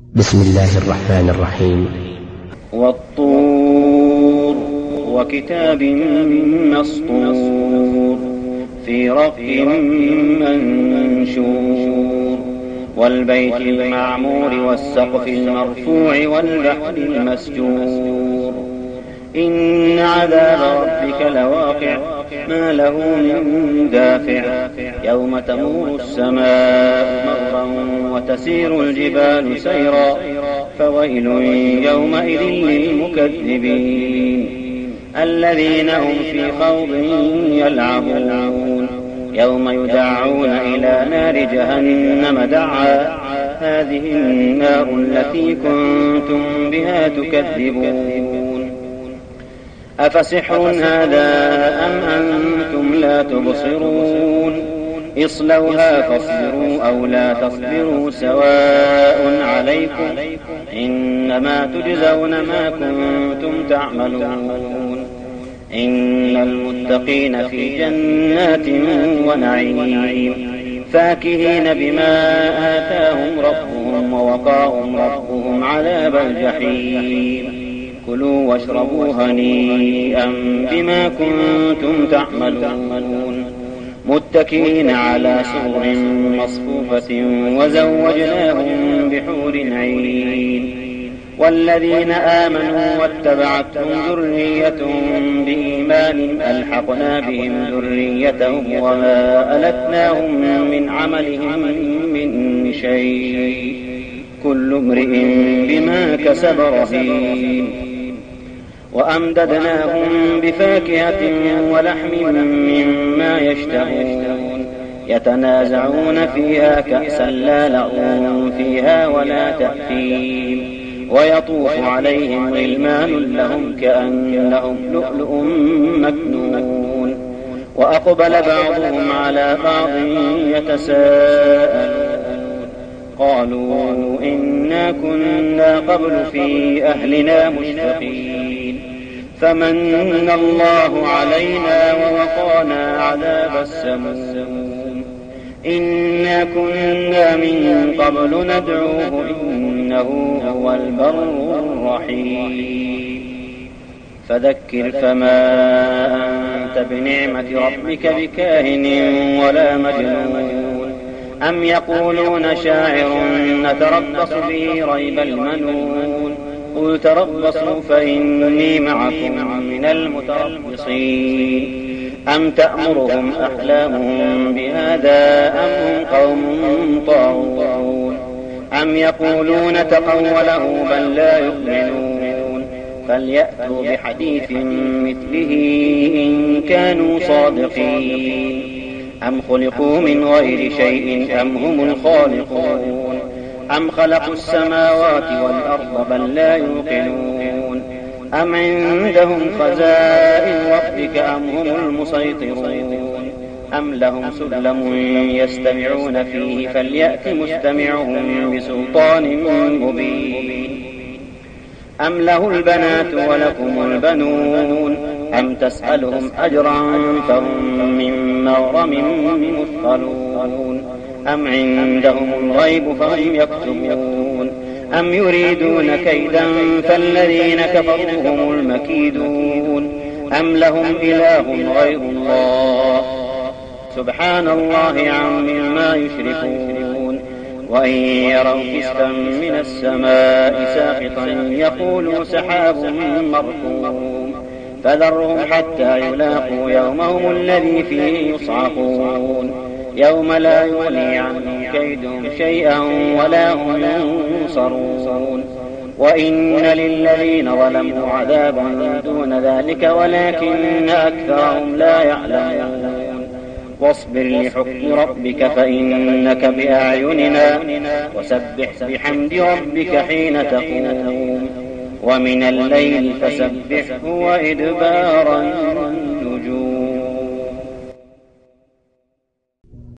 بسم الله الرحمن الرحيم. والطور وكتاب مسطور في رق منشور والبيت المعمور والسقف المرفوع والبحر المسجور إن عذاب ربك لواقع ما له من دافع يوم تمور السماء مورا وتسير الجبال سيرا فويل يومئذ للمكذبين الذين هم في خوض يلعبون يوم يدعون إلى نار جهنم دعا هذه النار التي كنتم بها تكذبون أفسحر هذا أم أنتم لا تبصرون اصلوها فاصبروا أو لا تصبروا سواء عليكم إنما تجزون ما كنتم تعملون إن المتقين في جنات ونعيم فاكهين بما آتاهم ربهم ووقاهم ربهم عذاب الجحيم كلوا واشربوا هنيئا بما كنتم تعملون متكئين على سرر مصفوفة وزوجناهم بحور عين والذين آمنوا واتبعتهم ذريتهم بإيمان ألحقنا بهم ذريتهم وما ألتناهم من عملهم من شيء كل امرئ بما كسب رهين وأمددناهم بفاكهة ولحم مما يشتهون يتنازعون فيها كأسا لا لغو فيها ولا تأثيم ويطوف عليهم غلمان لهم كأنهم لؤلؤ مكنون وأقبل بعضهم على بعض يتساءلون قالوا إنا كنا قبل في أهلنا مشفقين فمن الله علينا ووقانا عذاب السموم إنا كنا من قبل ندعوه إنه هو البر الرحيم فذكر فما أنت بنعمة ربك بكاهن ولا مجنون أم يقولون شاعر نتربص به ريب المنون قل تربصوا فإني معكم من المتربصين أم تأمرهم أحلامهم بهذا أم هم قوم طاغون أم يقولون تقوله بل لا يؤمنون فليأتوا بحديث مثله إن كانوا صادقين أم خلقوا من غير شيء أم هم الخالقون أم خلقوا السماوات والأرض بل لا يوقنون أم عندهم خزائن ربك أم هم المسيطرون أم لهم سلم يستمعون فيه فليأت مستمعهم بسلطان مبين أم له البنات ولكم البنون أم تسألهم أجرا فهم من مغرم مثقلون أم عندهم الغيب فهم يكتبون أم يريدون كيدا فالذين كفروا هم المكيدون أم لهم إله غير الله سبحان الله عما يشركون وإن يروا كسفا من السماء ساقطا يقولوا سحاب مركوم فذرهم حتى يلاقوا يومهم الذي فيه يصعقون يوم لا يغني عنهم كيدهم شيئا ولا هم ينصرون وإن للذين ظلموا عذابا دون ذلك ولكن أكثرهم لا يعلمون واصبر لحكم ربك فإنك بأعيننا وسبح بحمد ربك حين تقوم ومن الليل فسبحه وإدبار النجوم.